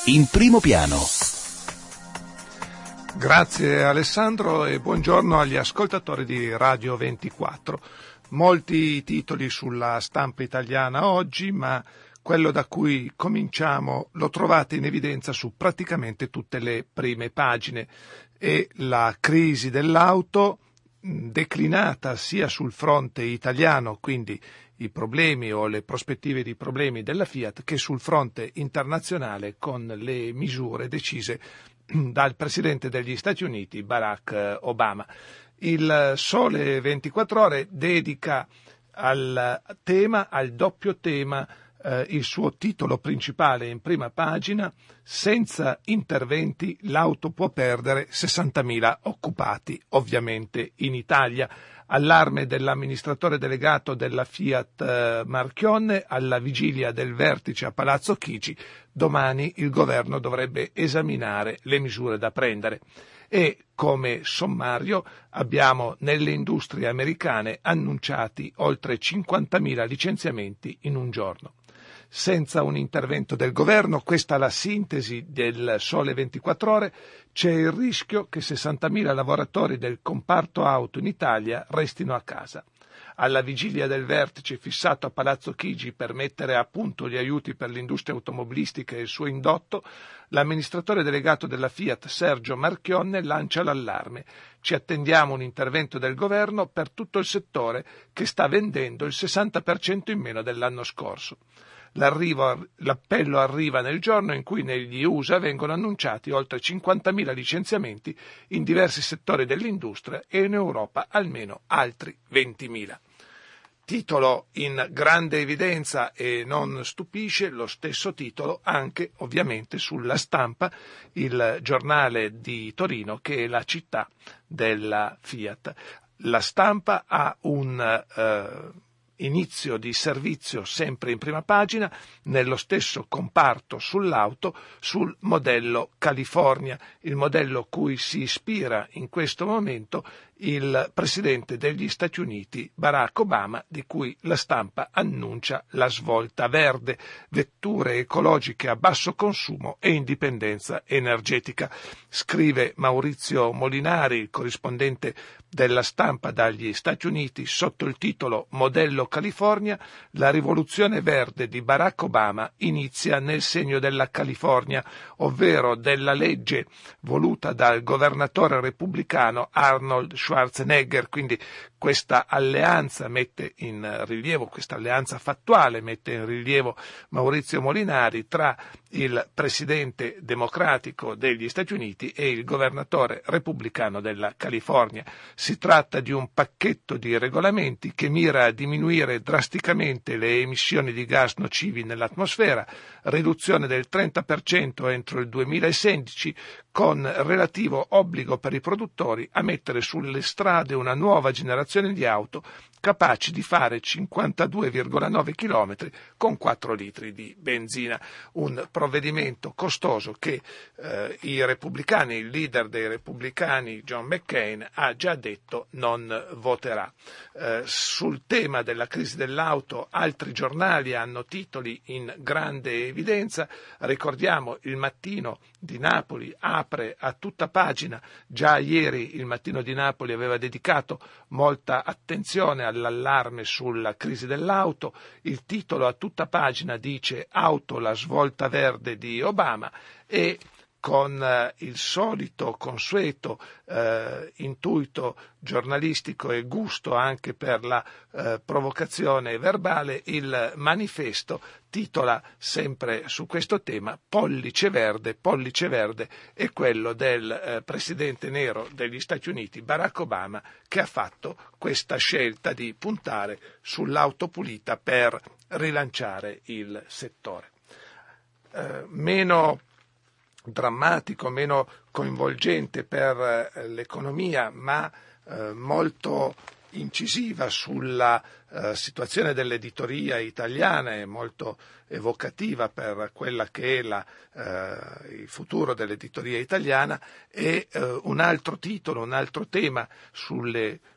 in primo piano. Grazie Alessandro e buongiorno agli ascoltatori di Radio 24. Molti titoli sulla stampa italiana oggi, ma quello da cui cominciamo lo trovate in evidenza su praticamente tutte le prime pagine. E la crisi dell'auto declinata sia sul fronte italiano, quindi i problemi o le prospettive di problemi della Fiat, che sul fronte internazionale con le misure decise dal Presidente degli Stati Uniti, Barack Obama. Il Sole 24 Ore dedica al doppio tema, il suo titolo principale in prima pagina: senza interventi l'auto può perdere 60.000 occupati, ovviamente in Italia. Allarme dell'amministratore delegato della Fiat Marchionne alla vigilia del vertice a Palazzo Chigi. Domani il governo dovrebbe esaminare le misure da prendere. E come sommario abbiamo nelle industrie americane annunciati oltre 50.000 licenziamenti in un giorno. Senza un intervento del governo, questa è la sintesi del Sole 24 Ore, c'è il rischio che 60.000 lavoratori del comparto auto in Italia restino a casa. Alla vigilia del vertice fissato a Palazzo Chigi per mettere a punto gli aiuti per l'industria automobilistica e il suo indotto, l'amministratore delegato della Fiat Sergio Marchionne lancia l'allarme. Ci attendiamo un intervento del governo per tutto il settore che sta vendendo il 60% in meno dell'anno scorso. L'appello arriva nel giorno in cui negli USA vengono annunciati oltre 50.000 licenziamenti in diversi settori dell'industria e in Europa almeno altri 20.000. Titolo in grande evidenza e non stupisce lo stesso titolo anche ovviamente sulla Stampa, il giornale di Torino che è la città della Fiat. La Stampa ha un inizio di servizio sempre in prima pagina, nello stesso comparto sull'auto, sul modello California, il modello cui si ispira in questo momento il Presidente degli Stati Uniti Barack Obama, di cui la Stampa annuncia la svolta verde, vetture ecologiche a basso consumo e indipendenza energetica. Scrive Maurizio Molinari, il corrispondente della Stampa dagli Stati Uniti, sotto il titolo Modello California: la rivoluzione verde di Barack Obama inizia nel segno della California, ovvero della legge voluta dal governatore repubblicano Arnold Schwarzenegger. Quindi questa alleanza questa alleanza fattuale mette in rilievo Maurizio Molinari tra il presidente democratico degli Stati Uniti e il governatore repubblicano della California. Si tratta di un pacchetto di regolamenti che mira a diminuire drasticamente le emissioni di gas nocivi nell'atmosfera, riduzione del 30% entro il 2016, con relativo obbligo per i produttori a mettere sulle strade una nuova generazione di auto capaci di fare 52,9 km con 4 litri di benzina. Un provvedimento costoso che il leader dei repubblicani John McCain ha già detto non voterà. Sul tema della crisi dell'auto altri giornali hanno titoli in grande evidenza. Ricordiamo il Mattino di Napoli apre a tutta pagina. Già ieri il Mattino di Napoli aveva dedicato molta attenzione all'allarme sulla crisi dell'auto. Il titolo a tutta pagina dice: auto, la svolta verde di Obama, e con il solito consueto intuito giornalistico e gusto anche per la provocazione verbale, il Manifesto titola sempre su questo tema: pollice verde, è quello del presidente nero degli Stati Uniti Barack Obama, che ha fatto questa scelta di puntare sull'auto pulita per rilanciare il settore. Meno drammatico, meno coinvolgente per l'economia, ma molto incisiva sulla situazione dell'editoria italiana e molto evocativa per quella che è il futuro dell'editoria italiana, e un altro titolo, un altro tema sulle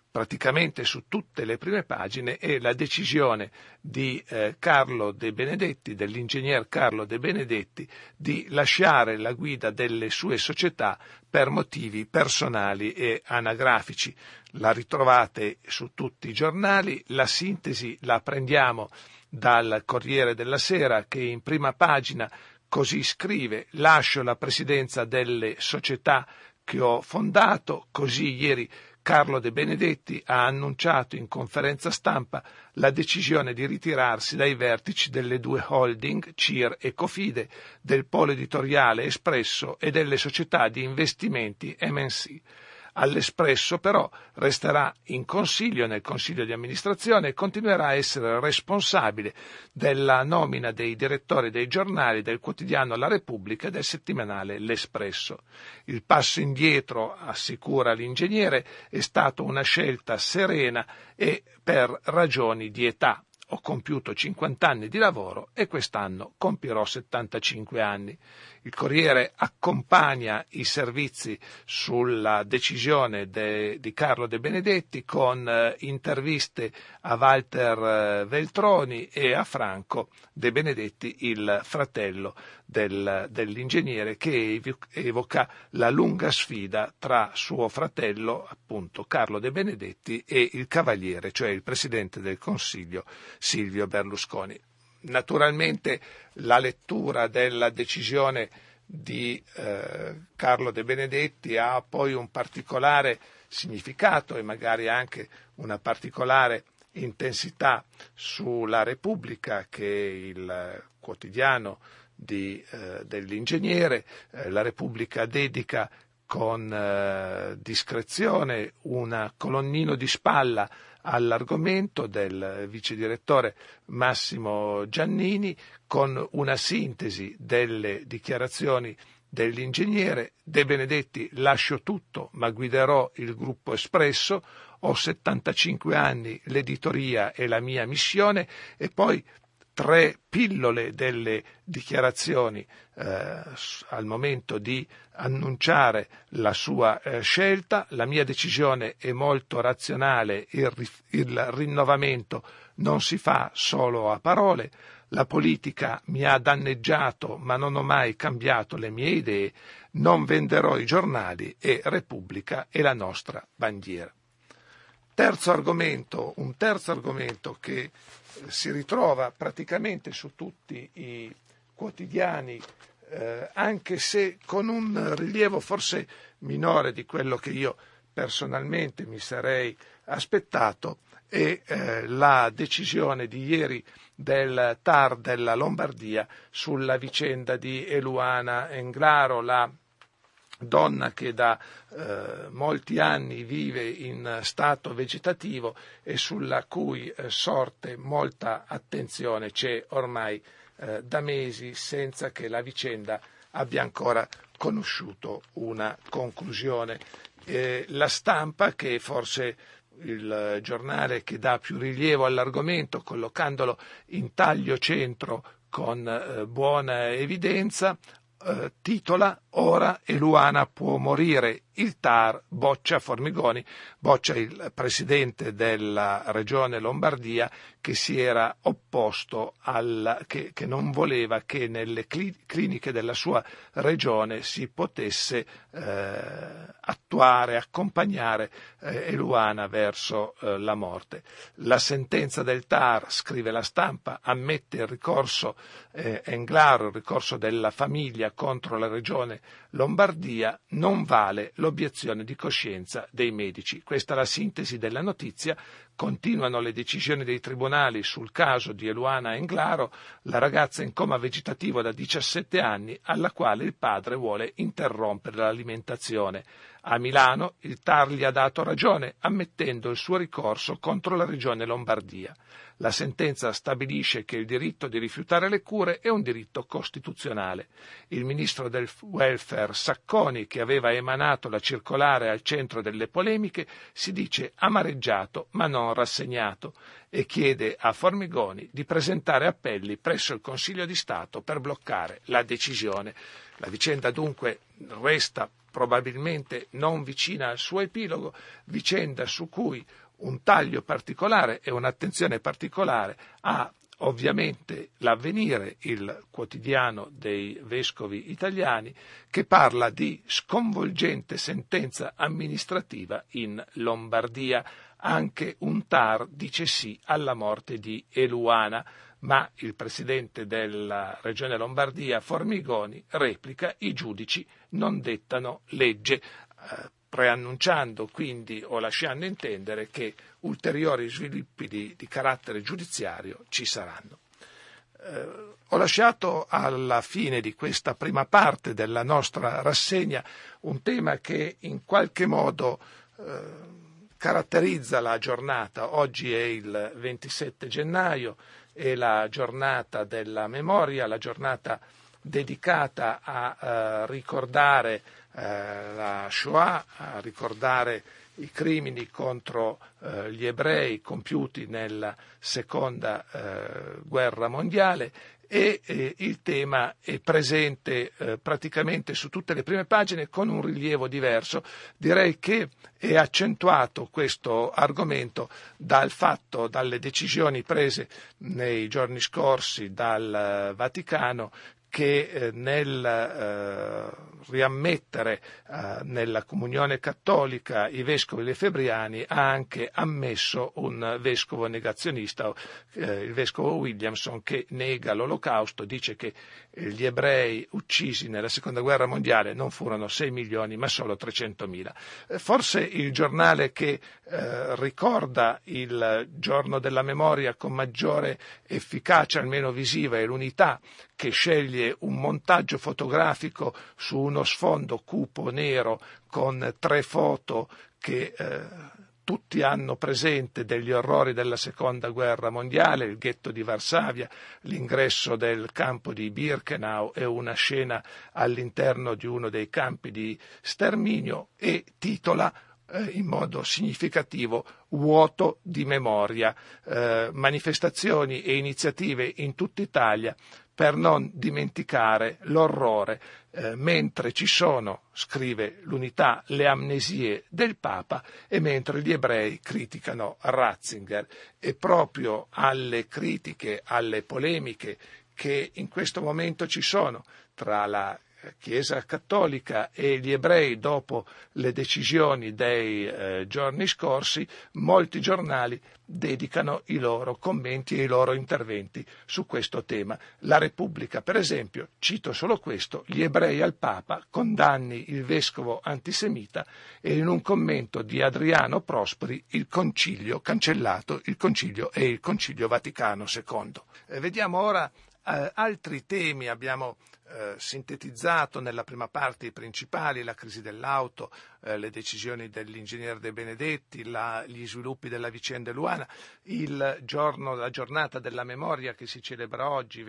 praticamente su tutte le prime pagine, è la decisione di Carlo De Benedetti, dell'ingegner Carlo De Benedetti, di lasciare la guida delle sue società per motivi personali e anagrafici. La ritrovate su tutti i giornali, la sintesi la prendiamo dal Corriere della Sera, che in prima pagina così scrive: lascio la presidenza delle società che ho fondato. Così ieri Carlo De Benedetti ha annunciato in conferenza stampa la decisione di ritirarsi dai vertici delle due holding, CIR e Cofide, del polo editoriale Espresso e delle società di investimenti MNC. All'Espresso però resterà in consiglio, nel consiglio di amministrazione, e continuerà a essere responsabile della nomina dei direttori dei giornali, del quotidiano La Repubblica e del settimanale L'Espresso. Il passo indietro, assicura l'ingegnere, è stato una scelta serena e per ragioni di età. Ho compiuto 50 anni di lavoro e quest'anno compierò 75 anni. Il Corriere accompagna i servizi sulla decisione di Carlo De Benedetti con interviste a Walter Veltroni e a Franco De Benedetti, il fratello dell'ingegnere, che evoca la lunga sfida tra suo fratello, appunto Carlo De Benedetti, e il cavaliere, cioè il presidente del Consiglio Silvio Berlusconi. Naturalmente la lettura della decisione di Carlo De Benedetti ha poi un particolare significato e magari anche una particolare intensità sulla Repubblica, che è il quotidiano dell'ingegnere. La Repubblica dedica con discrezione un colonnino di spalla all'argomento del vice direttore Massimo Giannini, con una sintesi delle dichiarazioni dell'ingegnere. De Benedetti: lascio tutto ma guiderò il gruppo Espresso, ho 75 anni, l'editoria è la mia missione. E poi 3 pillole delle dichiarazioni al momento di annunciare la sua scelta. La mia decisione è molto razionale, il rinnovamento non si fa solo a parole, la politica mi ha danneggiato ma non ho mai cambiato le mie idee, non venderò i giornali e Repubblica è la nostra bandiera. Un terzo argomento che si ritrova praticamente su tutti i quotidiani, anche se con un rilievo forse minore di quello che io personalmente mi sarei aspettato, è la decisione di ieri del TAR della Lombardia sulla vicenda di Eluana Englaro, la donna che da molti anni vive in stato vegetativo e sulla cui sorte molta attenzione c'è ormai da mesi, senza che la vicenda abbia ancora conosciuto una conclusione. La Stampa, che è forse il giornale che dà più rilievo all'argomento, collocandolo in taglio centro con buona evidenza, titola: ora Eluana può morire, il TAR boccia Formigoni, boccia il presidente della regione Lombardia, che si era opposto che non voleva che nelle cliniche della sua regione si potesse accompagnare Eluana verso la morte. La sentenza del TAR, scrive la Stampa, ammette il ricorso Englaro, il ricorso della famiglia contro la regione Lombardia, non vale l'obiezione di coscienza dei medici. Questa è la sintesi della notizia. Continuano le decisioni dei tribunali sul caso di Eluana Englaro, la ragazza in coma vegetativo da 17 anni alla quale il padre vuole interrompere l'alimentazione. A Milano il TAR gli ha dato ragione, ammettendo il suo ricorso contro la regione Lombardia. La sentenza stabilisce che il diritto di rifiutare le cure è un diritto costituzionale. Il ministro del welfare Sacconi, che aveva emanato la circolare al centro delle polemiche, si dice amareggiato ma non rassegnato e chiede a Formigoni di presentare appelli presso il Consiglio di Stato per bloccare la decisione. La vicenda dunque resta probabilmente non vicina al suo epilogo, vicenda su cui un taglio particolare e un'attenzione particolare ha ovviamente l'Avvenire, il quotidiano dei vescovi italiani, che parla di sconvolgente sentenza amministrativa in Lombardia. Anche un TAR dice sì alla morte di Eluana, ma il presidente della regione Lombardia, Formigoni, replica: i giudici non dettano legge, preannunciando quindi o lasciando intendere che ulteriori sviluppi di carattere giudiziario ci saranno. Ho lasciato alla fine di questa prima parte della nostra rassegna un tema che in qualche modo caratterizza la giornata. Oggi è il 27 gennaio, è la giornata della memoria, la giornata dedicata a ricordare la Shoah, a ricordare i crimini contro gli ebrei compiuti nella seconda guerra mondiale, e il tema è presente praticamente su tutte le prime pagine con un rilievo diverso. Direi che è accentuato questo argomento dalle decisioni prese nei giorni scorsi dal Vaticano, che nel riammettere nella comunione cattolica i vescovi lefebvriani ha anche ammesso un vescovo negazionista, il vescovo Williamson, che nega l'Olocausto, dice che gli ebrei uccisi nella seconda guerra mondiale non furono 6 milioni ma solo 300.000. Forse il giornale che ricorda il giorno della memoria con maggiore efficacia, almeno visiva, è l'Unità, che sceglie un montaggio fotografico su uno sfondo cupo nero con 3 foto che tutti hanno presente degli orrori della seconda guerra mondiale: il ghetto di Varsavia, l'ingresso del campo di Birkenau e una scena all'interno di uno dei campi di sterminio, e titola in modo significativo: vuoto di memoria, manifestazioni e iniziative in tutta Italia per non dimenticare l'orrore, mentre ci sono, scrive l'Unità, le amnesie del Papa, e mentre gli ebrei criticano Ratzinger. E proprio alle critiche, alle polemiche che in questo momento ci sono tra la Chiesa cattolica e gli ebrei dopo le decisioni dei giorni scorsi, molti giornali dedicano i loro commenti e i loro interventi su questo tema. La Repubblica, per esempio, cito solo questo: gli ebrei al Papa, condanni il vescovo antisemita, e in un commento di Adriano Prosperi: il concilio cancellato, il concilio è il Concilio Vaticano II. Vediamo ora altri temi. Abbiamo sintetizzato nella prima parte i principali: la crisi dell'auto, le decisioni dell'ingegner De Benedetti, gli sviluppi della vicenda Eluana, la giornata della memoria che si celebra oggi,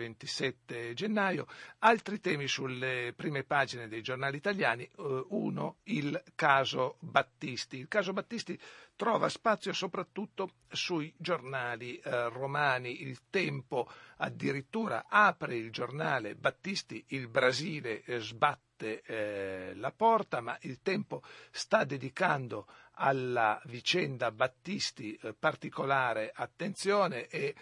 27 gennaio, altri temi sulle prime pagine dei giornali italiani. Uno, il caso Battisti. Il caso Battisti trova spazio soprattutto sui giornali romani. Il Tempo addirittura apre il giornale Battisti: il Brasile sbatte la porta, ma il Tempo sta dedicando alla vicenda Battisti particolare attenzione e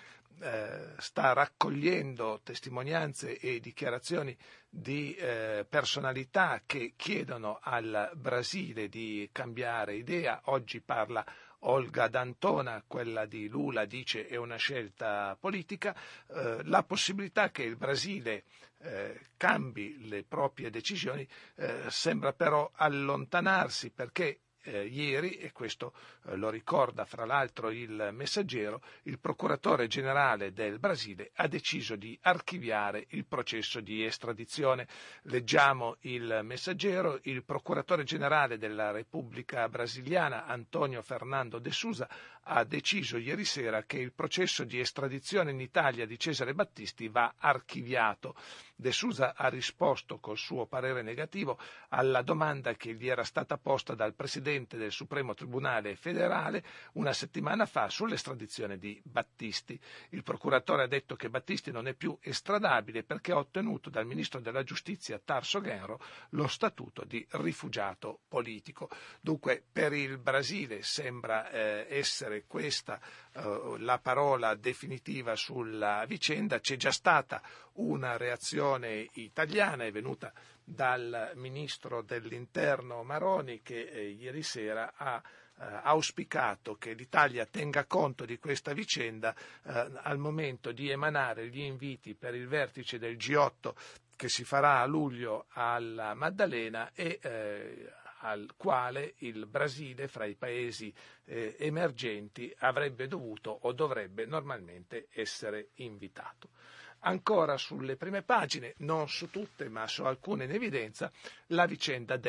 sta raccogliendo testimonianze e dichiarazioni di personalità che chiedono al Brasile di cambiare idea. Oggi parla Olga D'Antona, quella di Lula dice è una scelta politica. La possibilità che il Brasile cambi le proprie decisioni sembra però allontanarsi, perché ieri, e questo lo ricorda fra l'altro il Messaggero, il procuratore generale del Brasile ha deciso di archiviare il processo di estradizione. Leggiamo il Messaggero: il procuratore generale della Repubblica Brasiliana, Antonio Fernando de Souza, ha deciso ieri sera che il processo di estradizione in Italia di Cesare Battisti va archiviato. De Souza ha risposto col suo parere negativo alla domanda che gli era stata posta dal presidente giurisprudente del Supremo Tribunale federale una settimana fa sull'estradizione di Battisti. Il procuratore ha detto che Battisti non è più estradabile perché ha ottenuto dal ministro della giustizia Tarso Genro lo statuto di rifugiato politico. Dunque per il Brasile sembra essere questa la parola definitiva sulla vicenda. C'è già stata una reazione italiana, è venuta dal ministro dell'Interno Maroni, che ieri sera ha auspicato che l'Italia tenga conto di questa vicenda al momento di emanare gli inviti per il vertice del G8 che si farà a luglio alla Maddalena e al quale il Brasile, fra i paesi emergenti, avrebbe dovuto o dovrebbe normalmente essere invitato. Ancora sulle prime pagine, non su tutte ma su alcune in evidenza, la vicenda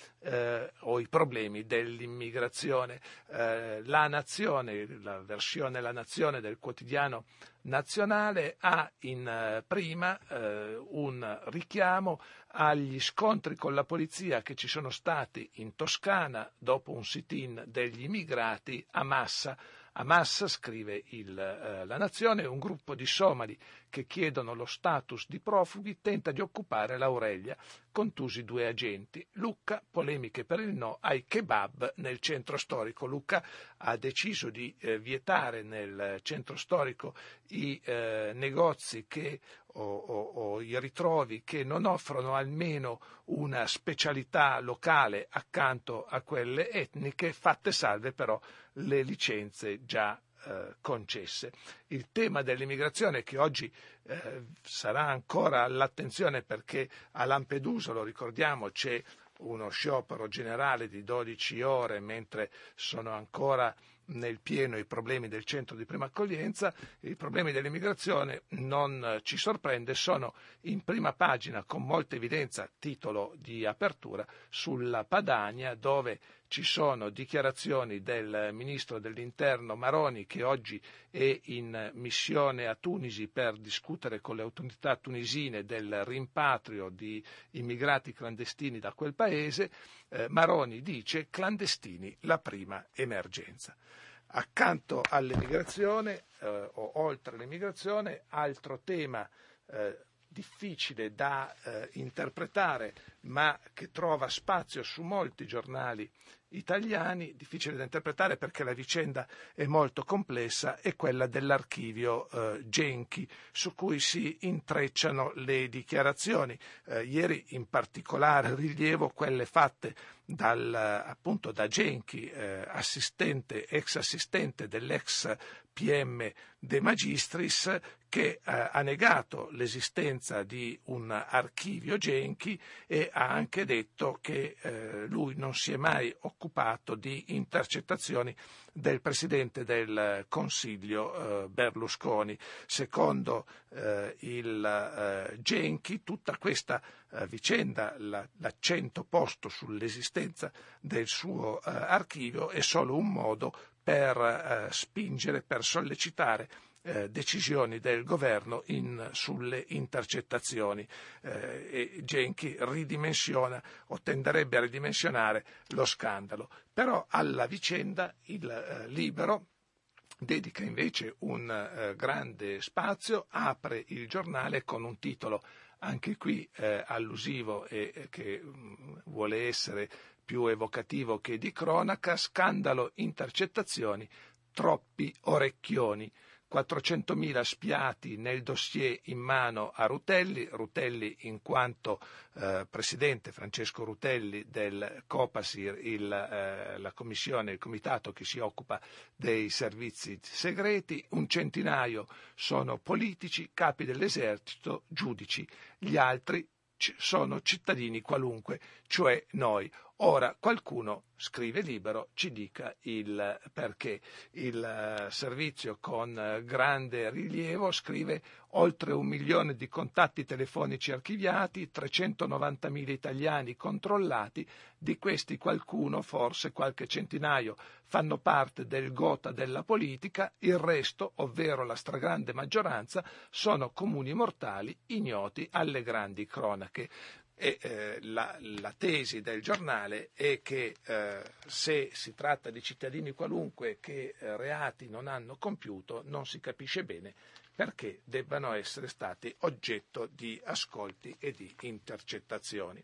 o i problemi dell'immigrazione. La Nazione, la versione La Nazione del quotidiano nazionale ha in prima un richiamo agli scontri con la polizia che ci sono stati in Toscana dopo un sit-in degli immigrati a Massa. A Massa, scrive La Nazione, un gruppo di somali che chiedono lo status di profughi tenta di occupare l'Aurelia, contusi 2 agenti. Lucca, polemiche per il no ai kebab nel centro storico. Lucca ha deciso di vietare nel centro storico i negozi o i ritrovi che non offrono almeno una specialità locale accanto a quelle etniche, fatte salve però le licenze già concesse. Il tema dell'immigrazione, che oggi sarà ancora all'attenzione perché a Lampedusa, lo ricordiamo, c'è uno sciopero generale di 12 ore mentre sono ancora nel pieno i problemi del centro di prima accoglienza. I problemi dell'immigrazione, non ci sorprende, sono in prima pagina con molta evidenza, titolo di apertura, sulla Padania, dove ci sono dichiarazioni del ministro dell'Interno Maroni, che oggi è in missione a Tunisi per discutere con le autorità tunisine del rimpatrio di immigrati clandestini da quel paese. Maroni dice: clandestini la prima emergenza. Accanto all'emigrazione o oltre l'emigrazione, altro tema difficile da interpretare ma che trova spazio su molti giornali italiani, difficile da interpretare perché la vicenda è molto complessa, è quella dell'archivio Genchi, su cui si intrecciano le dichiarazioni. Ieri in particolare rilievo quelle fatte appunto da Genchi, ex assistente dell'ex PM De Magistris, che ha negato l'esistenza di un archivio Genchi e ha anche detto che lui non si è mai occupato di intercettazioni del Presidente del Consiglio Berlusconi. Secondo il Genchi, tutta questa vicenda, l'accento posto sull'esistenza del suo archivio, è solo un modo per spingere, per sollecitare decisioni del governo sulle intercettazioni. E Genchi ridimensiona o tenderebbe a ridimensionare lo scandalo. Però alla vicenda il Libero dedica invece un grande spazio, apre il giornale con un titolo anche qui allusivo e che vuole essere più evocativo che di cronaca: scandalo intercettazioni, troppi orecchioni. 400.000 spiati nel dossier in mano a Rutelli in quanto presidente, Francesco Rutelli, del Copasir, la commissione, il comitato che si occupa dei servizi segreti. 100 sono politici, capi dell'esercito, giudici, gli altri sono cittadini qualunque, cioè noi. Ora qualcuno, scrive Libero, ci dica il perché. Il servizio, con grande rilievo, scrive: oltre 1 milione di contatti telefonici archiviati, 390.000 italiani controllati, di questi qualcuno, forse qualche centinaio, fanno parte del gotha della politica, il resto, ovvero la stragrande maggioranza, sono comuni mortali ignoti alle grandi cronache. e la tesi del giornale è che se si tratta di cittadini qualunque che reati non hanno compiuto, non si capisce bene perché debbano essere stati oggetto di ascolti e di intercettazioni.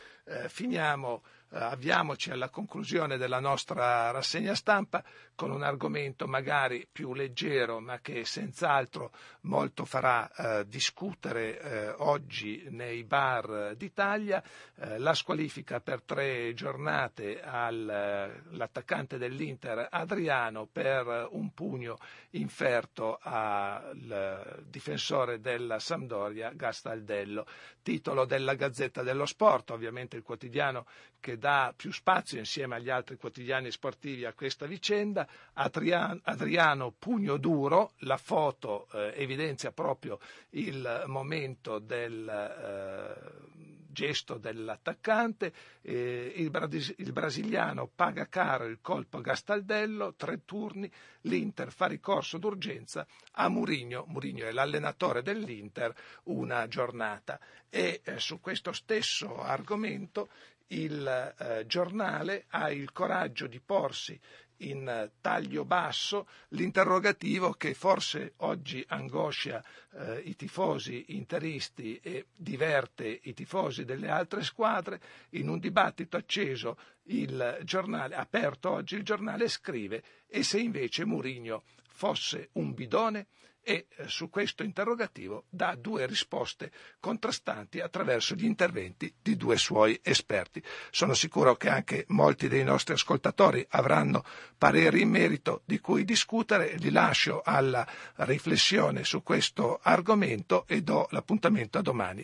Avviamoci alla conclusione della nostra rassegna stampa con un argomento magari più leggero, ma che senz'altro molto farà discutere oggi nei bar d'Italia, la squalifica per 3 giornate all'attaccante dell'Inter Adriano per un pugno inferto al difensore della Sampdoria Gastaldello. Titolo della Gazzetta dello Sport, ovviamente il quotidiano che dà più spazio insieme agli altri quotidiani sportivi a questa vicenda. Adriano pugno duro, la foto evidenzia proprio il momento del gesto dell'attaccante, il brasiliano paga caro il colpo a Gastaldello, 3 turni, l'Inter fa ricorso d'urgenza a Mourinho è l'allenatore dell'Inter, una giornata. E su questo stesso argomento il giornale ha il coraggio di porsi in taglio basso l'interrogativo che forse oggi angoscia i tifosi interisti e diverte i tifosi delle altre squadre. In un dibattito acceso aperto oggi il giornale scrive: e se invece Mourinho fosse un bidone? E su questo interrogativo dà 2 risposte contrastanti attraverso gli interventi di 2 suoi esperti. Sono sicuro che anche molti dei nostri ascoltatori avranno pareri in merito di cui discutere. Li lascio alla riflessione su questo argomento e do l'appuntamento a domani